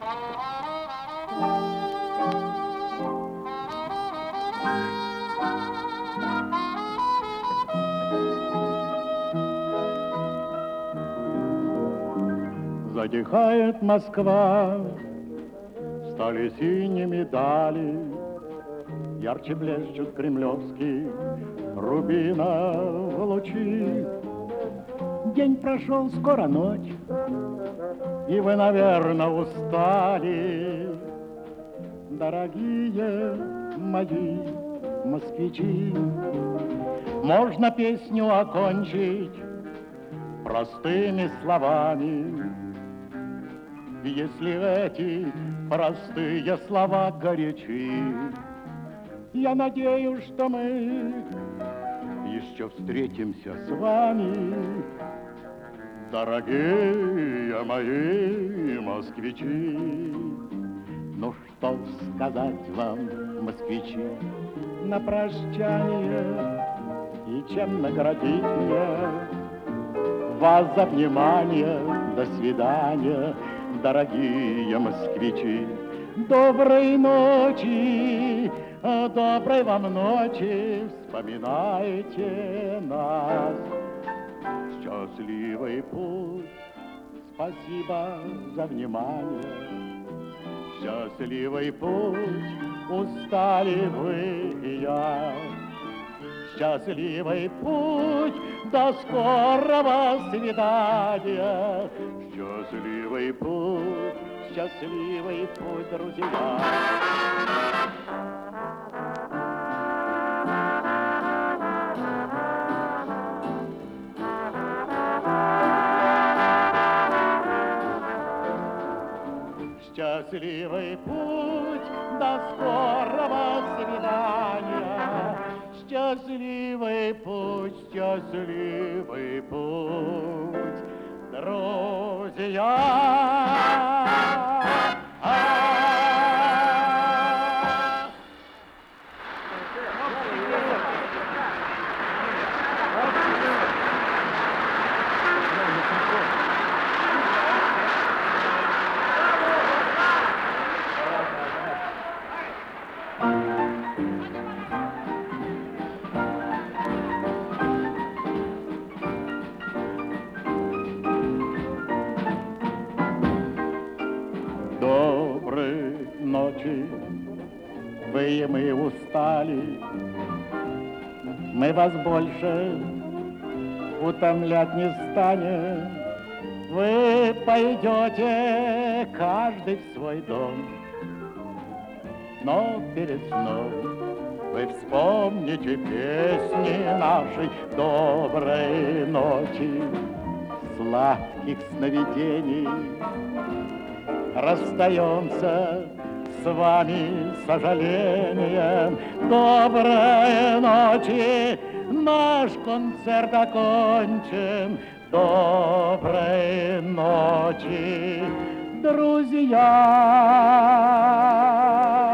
Затихает Москва, стали синими дали, ярче блещут кремлевские рубиновые лучи. День прошел, скоро ночь, и вы, наверное, устали, дорогие мои москвичи. Можно песню окончить простыми словами, если эти простые слова горячи. Я надеюсь, что мы еще встретимся с вами, дорогие мои москвичи. Ну что сказать вам, москвичи, на прощание, и чем наградить мне вас за внимание? До свидания, дорогие москвичи. Доброй ночи, доброй вам ночи, вспоминайте нас. Счастливый путь, спасибо за внимание. Счастливый путь, устали вы и я. Счастливый путь, до скорого свидания. Счастливый путь, друзья. Счастливый путь, до скорого свидания. Счастливый путь, друзья. Доброй ночи, вы и мы устали, мы вас больше утомлять не станем. Вы пойдете каждый в свой дом, но перед сном вы вспомните песни нашей доброй ночи, сладких сновидений. Расстаемся с вами с сожалением. Доброй ночи, наш концерт окончен. Доброй ночи, друзья.